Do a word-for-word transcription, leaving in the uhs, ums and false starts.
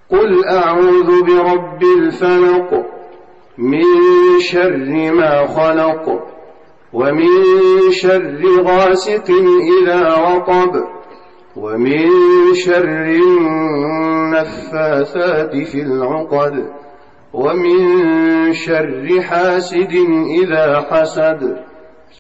قل أعوذ برب الفلق من شر ما خلق ومن شر غاسق إذا وقب ومن شر النفاثات في العقد ومن شر حاسد إذا حسد